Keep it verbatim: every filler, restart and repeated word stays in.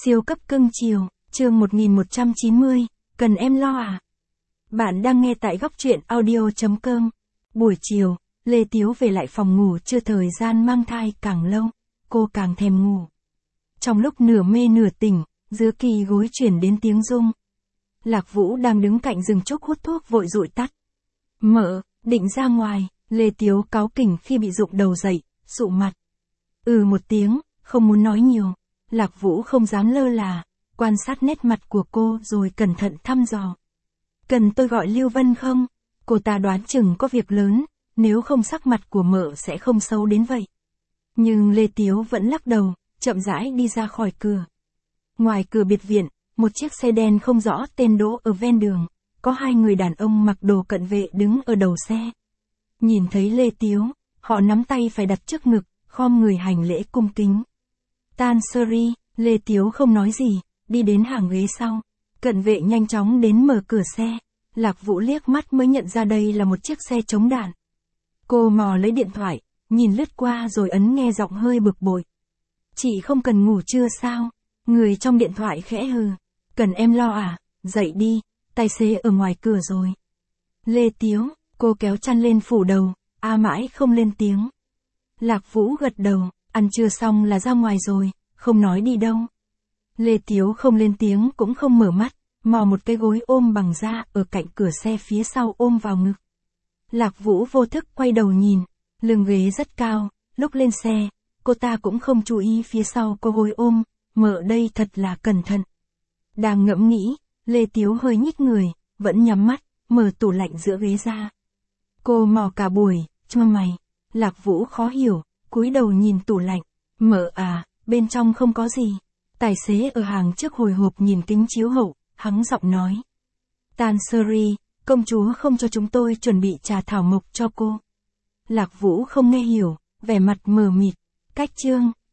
Siêu cấp cưng chiều, chương một nghìn một trăm chín mươi, cần em lo à? Bạn đang nghe tại góc truyện audio chấm com. Buổi chiều, Lê Tiếu về lại phòng ngủ, chưa thời gian mang thai càng lâu, cô càng thèm ngủ. Trong lúc nửa mê nửa tỉnh, giữa kỳ gối chuyển đến tiếng rung. Lạc Vũ đang đứng cạnh giường trúc hút thuốc vội dụi tắt. Mợ, định ra ngoài, Lê Tiếu cáu kỉnh khi bị rụng đầu dậy, sụ mặt. Ừ một tiếng, không muốn nói nhiều. Lạc Vũ không dám lơ là, quan sát nét mặt của cô rồi cẩn thận thăm dò. Cần tôi gọi Lưu Vân không? Cô ta đoán chừng có việc lớn, nếu không sắc mặt của mợ sẽ không xấu đến vậy. Nhưng Lê Tiếu vẫn lắc đầu, chậm rãi đi ra khỏi cửa. Ngoài cửa biệt viện, một chiếc xe đen không rõ tên đỗ ở ven đường, có hai người đàn ông mặc đồ cận vệ đứng ở đầu xe. Nhìn thấy Lê Tiếu, họ nắm tay phải đặt trước ngực, khom người hành lễ cung kính. Tan Suri, Lê Tiếu không nói gì, đi đến hàng ghế sau. Cận vệ nhanh chóng đến mở cửa xe. Lạc Vũ liếc mắt mới nhận ra đây là một chiếc xe chống đạn. Cô mò lấy điện thoại, nhìn lướt qua rồi ấn nghe, giọng hơi bực bội. Chị không cần ngủ chưa sao? Người trong điện thoại khẽ hừ. Cần em lo à? Dậy đi, tài xế ở ngoài cửa rồi. Lê Tiếu, cô kéo chăn lên phủ đầu, a mãi không lên tiếng. Lạc Vũ gật đầu, ăn trưa xong là ra ngoài rồi, không nói đi đâu. Lê Tiếu không lên tiếng cũng không mở mắt, mò một cái gối ôm bằng da ở cạnh cửa xe phía sau ôm vào ngực. Lạc Vũ vô thức quay đầu nhìn, lưng ghế rất cao, lúc lên xe, cô ta cũng không chú ý phía sau có gối ôm, mợ đây thật là cẩn thận. Đang ngẫm nghĩ, Lê Tiếu hơi nhích người, vẫn nhắm mắt, mở tủ lạnh giữa ghế ra. Cô mò cả buổi, chua mày. Lạc Vũ khó hiểu, cúi đầu nhìn tủ lạnh. Mợ à, bên trong không có gì. Tài xế ở hàng trước hồi hộp nhìn kính chiếu hậu, hắng giọng nói. Tan Suri, công chúa không cho chúng tôi chuẩn bị trà thảo mộc cho cô. Lạc Vũ không nghe hiểu, vẻ mặt mờ mịt. Cách chương.